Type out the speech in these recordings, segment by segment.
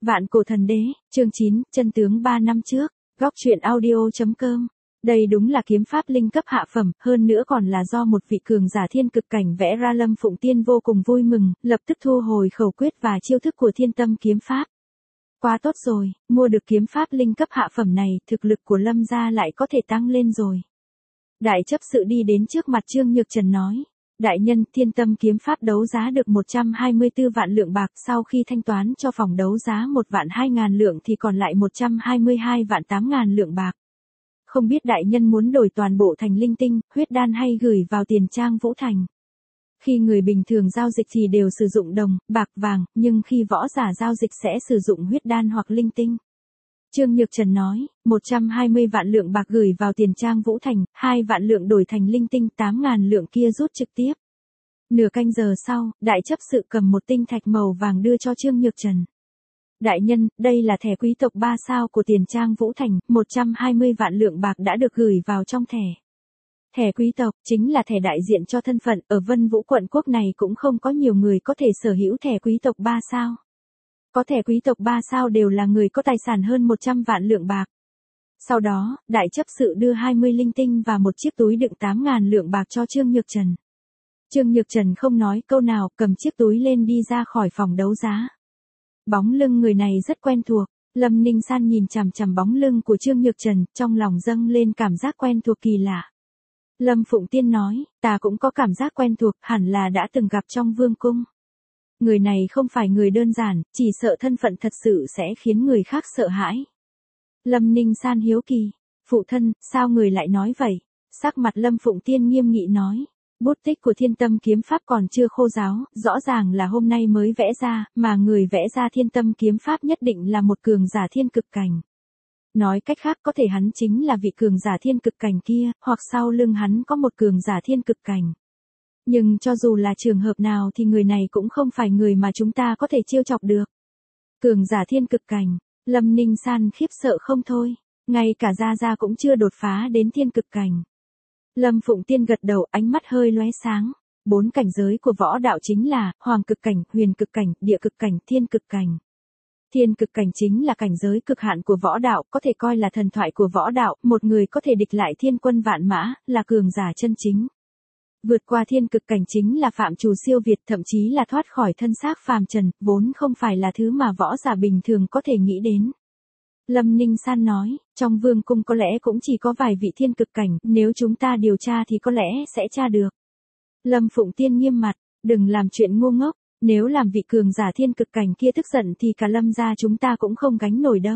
Vạn cổ thần đế, chương 9, chân tướng 3 năm trước, góc truyện audio.com. Đây đúng là kiếm pháp linh cấp hạ phẩm, hơn nữa còn là do một vị cường giả thiên cực cảnh vẽ ra. Lâm Phụng Tiên vô cùng vui mừng, lập tức thu hồi khẩu quyết và chiêu thức của thiên tâm kiếm pháp. Quá tốt rồi, mua được kiếm pháp linh cấp hạ phẩm này, thực lực của Lâm gia lại có thể tăng lên rồi. Đại chấp sự đi đến trước mặt Trương Nhược Trần nói. Đại nhân, thiên tâm kiếm pháp đấu giá được 124 vạn lượng bạc, sau khi thanh toán cho phòng đấu giá 1 vạn 2.000 lượng thì còn lại 122 vạn 8.000 lượng bạc. Không biết đại nhân muốn đổi toàn bộ thành linh tinh, huyết đan hay gửi vào tiền trang Vũ Thành. Khi người bình thường giao dịch thì đều sử dụng đồng, bạc, vàng, nhưng khi võ giả giao dịch sẽ sử dụng huyết đan hoặc linh tinh. Trương Nhược Trần nói, 120 vạn lượng bạc gửi vào tiền trang Vũ Thành, 2 vạn lượng đổi thành linh tinh, 8.000 lượng kia rút trực tiếp. Nửa canh giờ sau, đại chấp sự cầm một tinh thạch màu vàng đưa cho Trương Nhược Trần. Đại nhân, đây là thẻ quý tộc 3 sao của tiền trang Vũ Thành, 120 vạn lượng bạc đã được gửi vào trong thẻ. Thẻ quý tộc chính là thẻ đại diện cho thân phận, ở Vân Vũ quận quốc này cũng không có nhiều người có thể sở hữu thẻ quý tộc 3 sao. Có thẻ quý tộc 3 sao đều là người có tài sản hơn 100 vạn lượng bạc. Sau đó, đại chấp sự đưa 20 linh tinh và một chiếc túi đựng 8.000 lượng bạc cho Trương Nhược Trần. Trương Nhược Trần không nói câu nào, cầm chiếc túi lên đi ra khỏi phòng đấu giá. Bóng lưng người này rất quen thuộc, Lâm Ninh San nhìn chằm chằm bóng lưng của Trương Nhược Trần, trong lòng dâng lên cảm giác quen thuộc kỳ lạ. Lâm Phụng Tiên nói, ta cũng có cảm giác quen thuộc, hẳn là đã từng gặp trong vương cung. Người này không phải người đơn giản, chỉ sợ thân phận thật sự sẽ khiến người khác sợ hãi. Lâm Ninh San hiếu kỳ, phụ thân, sao người lại nói vậy? Sắc mặt Lâm Phụng Tiên nghiêm nghị nói, bút tích của thiên tâm kiếm pháp còn chưa khô ráo, rõ ràng là hôm nay mới vẽ ra, mà người vẽ ra thiên tâm kiếm pháp nhất định là một cường giả thiên cực cảnh. Nói cách khác có thể hắn chính là vị cường giả thiên cực cảnh kia, hoặc sau lưng hắn có một cường giả thiên cực cảnh. Nhưng cho dù là trường hợp nào thì người này cũng không phải người mà chúng ta có thể trêu chọc được. Cường giả thiên cực cảnh, Lâm Ninh San khiếp sợ không thôi, ngay cả Gia Gia cũng chưa đột phá đến thiên cực cảnh. Lâm Phụng Tiên gật đầu, ánh mắt hơi lóe sáng. 4 cảnh giới của võ đạo chính là hoàng cực cảnh, huyền cực cảnh, địa cực cảnh, thiên cực cảnh. Thiên cực cảnh chính là cảnh giới cực hạn của võ đạo, có thể coi là thần thoại của võ đạo, một người có thể địch lại thiên quân vạn mã, là cường giả chân chính. Vượt qua thiên cực cảnh chính là phạm trù siêu việt, thậm chí là thoát khỏi thân xác phàm trần, vốn không phải là thứ mà võ giả bình thường có thể nghĩ đến. Lâm Ninh San nói, trong vương cung có lẽ cũng chỉ có vài vị thiên cực cảnh, nếu chúng ta điều tra thì có lẽ sẽ tra được. Lâm Phụng Tiên nghiêm mặt, đừng làm chuyện ngu ngốc, nếu làm vị cường giả thiên cực cảnh kia tức giận thì cả Lâm gia chúng ta cũng không gánh nổi đâu.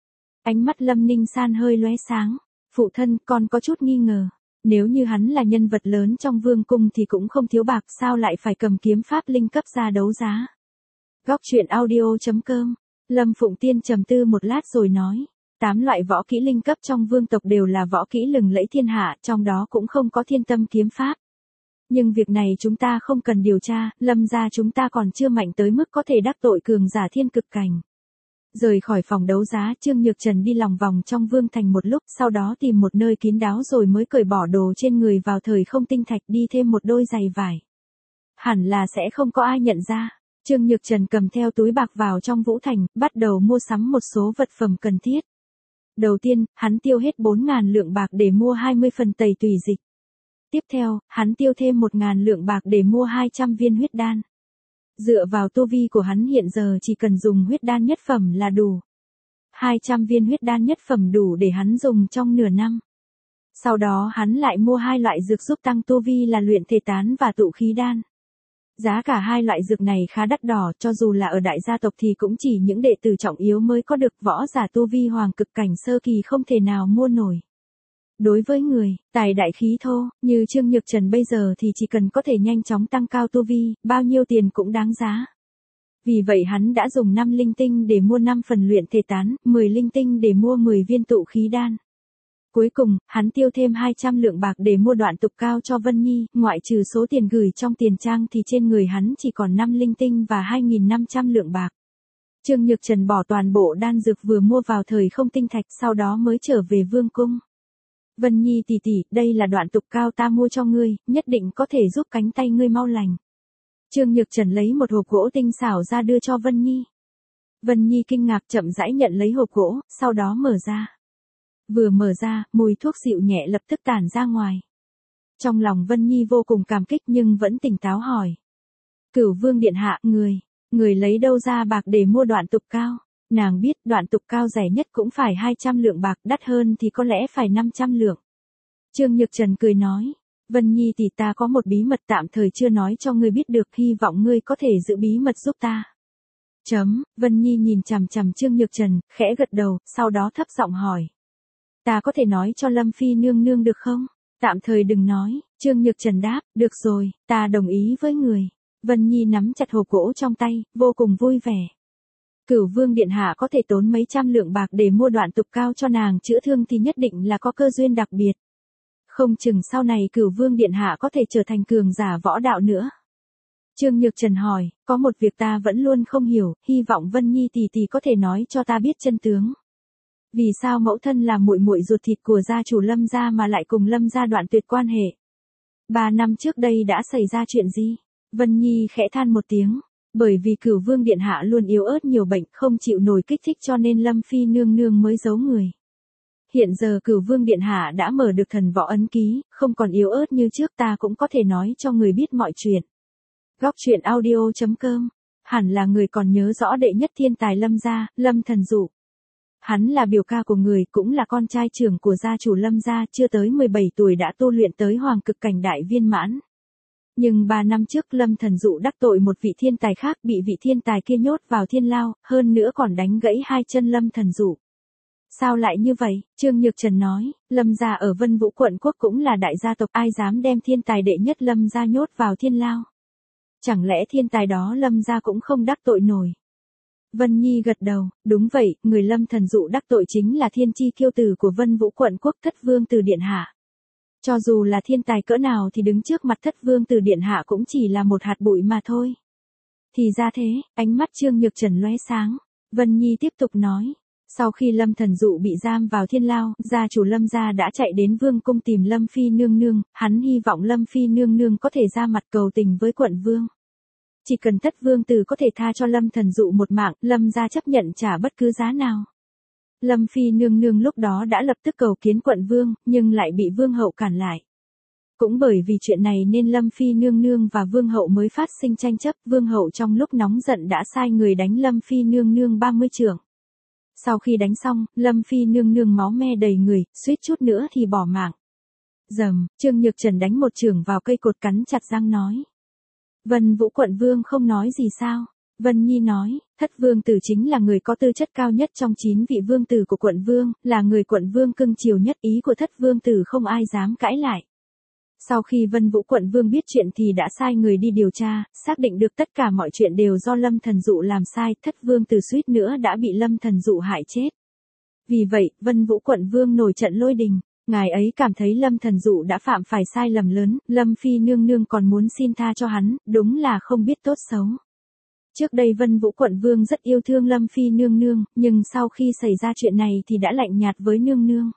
Ánh mắt Lâm Ninh San hơi lóe sáng, phụ thân, con có chút nghi ngờ. Nếu như hắn là nhân vật lớn trong vương cung thì cũng không thiếu bạc, sao lại phải cầm kiếm pháp linh cấp ra đấu giá. Góc truyện audio.com. Lâm Phụng Tiên trầm tư một lát rồi nói, 8 loại võ kỹ linh cấp trong vương tộc đều là võ kỹ lừng lẫy thiên hạ, trong đó cũng không có thiên tâm kiếm pháp. Nhưng việc này chúng ta không cần điều tra, Lâm gia chúng ta còn chưa mạnh tới mức có thể đắc tội cường giả thiên cực cảnh. Rời khỏi phòng đấu giá, Trương Nhược Trần đi lòng vòng trong vương thành một lúc, sau đó tìm một nơi kín đáo rồi mới cởi bỏ đồ trên người vào thời không tinh thạch, đi thêm một đôi giày vải. Hẳn là sẽ không có ai nhận ra. Trương Nhược Trần cầm theo túi bạc vào trong Vũ Thành, bắt đầu mua sắm một số vật phẩm cần thiết. Đầu tiên, hắn tiêu hết 4.000 lượng bạc để mua 20 phần tẩy tùy dịch. Tiếp theo, hắn tiêu thêm 1.000 lượng bạc để mua 200 viên huyết đan. Dựa vào tu vi của hắn hiện giờ chỉ cần dùng huyết đan nhất phẩm là đủ. 200 viên huyết đan nhất phẩm đủ để hắn dùng trong nửa năm. Sau đó hắn lại mua 2 loại dược giúp tăng tu vi là luyện thể tán và tụ khí đan. Giá cả 2 loại dược này khá đắt đỏ, cho dù là ở đại gia tộc thì cũng chỉ những đệ tử trọng yếu mới có được, võ giả tu vi hoàng cực cảnh sơ kỳ không thể nào mua nổi. Đối với người, tài đại khí thô, như Trương Nhược Trần bây giờ thì chỉ cần có thể nhanh chóng tăng cao tu vi, bao nhiêu tiền cũng đáng giá. Vì vậy hắn đã dùng 5 linh tinh để mua 5 phần luyện thể tán, 10 linh tinh để mua 10 viên tụ khí đan. Cuối cùng, hắn tiêu thêm 200 lượng bạc để mua đoạn tục cao cho Vân Nhi, ngoại trừ số tiền gửi trong tiền trang thì trên người hắn chỉ còn 5 linh tinh và 2.500 lượng bạc. Trương Nhược Trần bỏ toàn bộ đan dược vừa mua vào thời không tinh thạch, sau đó mới trở về vương cung. Vân Nhi tỷ tỷ, đây là đoạn tục cao ta mua cho ngươi, nhất định có thể giúp cánh tay ngươi mau lành. Trương Nhược Trần lấy một hộp gỗ tinh xảo ra đưa cho Vân Nhi. Vân Nhi kinh ngạc chậm rãi nhận lấy hộp gỗ, sau đó mở ra. Vừa mở ra, mùi thuốc dịu nhẹ lập tức tản ra ngoài. Trong lòng Vân Nhi vô cùng cảm kích nhưng vẫn tỉnh táo hỏi. Cửu Vương điện hạ, người lấy đâu ra bạc để mua đoạn tục cao? Nàng biết đoạn tục cao rẻ nhất cũng phải 200 lượng bạc, đắt hơn thì có lẽ phải 500 lượng. Trương Nhược Trần cười nói. Vân Nhi tỷ, ta có một bí mật tạm thời chưa nói cho ngươi biết được, hy vọng ngươi có thể giữ bí mật giúp ta. Vân Nhi nhìn chằm chằm Trương Nhược Trần, khẽ gật đầu, sau đó thấp giọng hỏi. Ta có thể nói cho Lâm Phi nương nương được không? Tạm thời đừng nói, Trương Nhược Trần đáp, được rồi, ta đồng ý với người. Vân Nhi nắm chặt hộp gỗ trong tay, vô cùng vui vẻ. Cửu Vương điện hạ có thể tốn mấy trăm lượng bạc để mua đoạn tục cao cho nàng chữa thương thì nhất định là có cơ duyên đặc biệt. Không chừng sau này Cửu Vương điện hạ có thể trở thành cường giả võ đạo nữa. Trương Nhược Trần hỏi, có một việc ta vẫn luôn không hiểu, hy vọng Vân Nhi tỷ tỷ có thể nói cho ta biết chân tướng. Vì sao mẫu thân là muội muội ruột thịt của gia chủ Lâm gia mà lại cùng Lâm gia đoạn tuyệt quan hệ? 3 năm trước đây đã xảy ra chuyện gì? Vân Nhi khẽ than một tiếng. Bởi vì Cửu Vương điện hạ luôn yếu ớt nhiều bệnh, không chịu nổi kích thích cho nên Lâm Phi nương nương mới giấu người. Hiện giờ Cửu Vương điện hạ đã mở được thần võ ấn ký, không còn yếu ớt như trước, ta cũng có thể nói cho người biết mọi chuyện. Góc truyện audio.com. Hẳn là người còn nhớ rõ đệ nhất thiên tài Lâm gia, Lâm Thần Dụ. Hắn là biểu ca của người, cũng là con trai trưởng của gia chủ Lâm gia, chưa tới 17 tuổi đã tu luyện tới hoàng cực cảnh đại viên mãn. Nhưng 3 năm trước Lâm Thần Dụ đắc tội một vị thiên tài khác, bị vị thiên tài kia nhốt vào thiên lao, hơn nữa còn đánh gãy 2 chân Lâm Thần Dụ. Sao lại như vậy? Trương Nhược Trần nói, Lâm gia ở Vân Vũ quận quốc cũng là đại gia tộc, ai dám đem thiên tài đệ nhất Lâm gia nhốt vào thiên lao? Chẳng lẽ thiên tài đó Lâm gia cũng không đắc tội nổi? Vân Nhi gật đầu, đúng vậy, người Lâm Thần Dụ đắc tội chính là thiên chi kiêu tử của Vân Vũ quận quốc, Thất Vương Tử điện hạ. Cho dù là thiên tài cỡ nào thì đứng trước mặt Thất Vương Tử điện hạ cũng chỉ là một hạt bụi mà thôi. Thì ra thế, ánh mắt Trương Nhược Trần lóe sáng. Vân Nhi tiếp tục nói. Sau khi Lâm Thần Dụ bị giam vào thiên lao, gia chủ Lâm gia đã chạy đến vương cung tìm Lâm Phi nương nương, hắn hy vọng Lâm Phi nương nương có thể ra mặt cầu tình với quận vương. Chỉ cần Thất Vương Tử có thể tha cho Lâm Thần Dụ một mạng, Lâm gia chấp nhận trả bất cứ giá nào. Lâm Phi nương nương lúc đó đã lập tức cầu kiến quận vương, nhưng lại bị vương hậu cản lại. Cũng bởi vì chuyện này nên Lâm Phi nương nương và vương hậu mới phát sinh tranh chấp, vương hậu trong lúc nóng giận đã sai người đánh Lâm Phi nương nương 30 chưởng. Sau khi đánh xong, Lâm Phi nương nương máu me đầy người, suýt chút nữa thì bỏ mạng. Rầm, Trương Nhược Trần đánh một chưởng vào cây cột, cắn chặt răng nói. Vân Vũ quận vương không nói gì sao? Vân Nhi nói, Thất Vương Tử chính là người có tư chất cao nhất trong 9 vị vương tử của quận vương, là người quận vương cưng chiều nhất, ý của Thất Vương Tử không ai dám cãi lại. Sau khi Vân Vũ quận vương biết chuyện thì đã sai người đi điều tra, xác định được tất cả mọi chuyện đều do Lâm Thần Dụ làm sai, Thất Vương Tử suýt nữa đã bị Lâm Thần Dụ hại chết. Vì vậy, Vân Vũ quận vương nổi trận lôi đình. Ngài ấy cảm thấy Lâm Thần Dụ đã phạm phải sai lầm lớn, Lâm Phi nương nương còn muốn xin tha cho hắn, đúng là không biết tốt xấu. Trước đây Vân Vũ quận vương rất yêu thương Lâm Phi nương nương, nhưng sau khi xảy ra chuyện này thì đã lạnh nhạt với nương nương.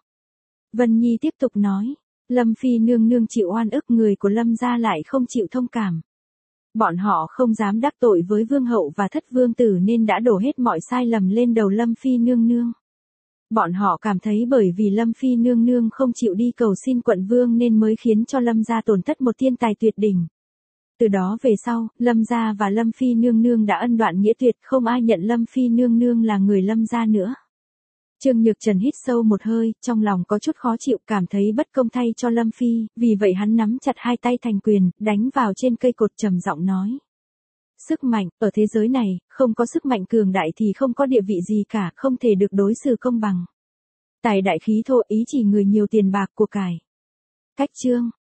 Vân Nhi tiếp tục nói, Lâm Phi nương nương chịu oan ức, người của Lâm gia lại không chịu thông cảm. Bọn họ không dám đắc tội với vương hậu và Thất Vương Tử nên đã đổ hết mọi sai lầm lên đầu Lâm Phi nương nương. Bọn họ cảm thấy bởi vì Lâm Phi nương nương không chịu đi cầu xin quận vương nên mới khiến cho Lâm gia tổn thất một thiên tài tuyệt đỉnh. Từ đó về sau, Lâm gia và Lâm Phi nương nương đã ân đoạn nghĩa tuyệt, không ai nhận Lâm Phi nương nương là người Lâm gia nữa. Trương Nhược Trần hít sâu một hơi, trong lòng có chút khó chịu, cảm thấy bất công thay cho Lâm Phi, vì vậy hắn nắm chặt hai tay thành quyền, đánh vào trên cây cột, trầm giọng nói. Sức mạnh, ở thế giới này, không có sức mạnh cường đại thì không có địa vị gì cả, không thể được đối xử công bằng. Tài đại khí thô, ý chỉ người nhiều tiền bạc của cải. Cách chương.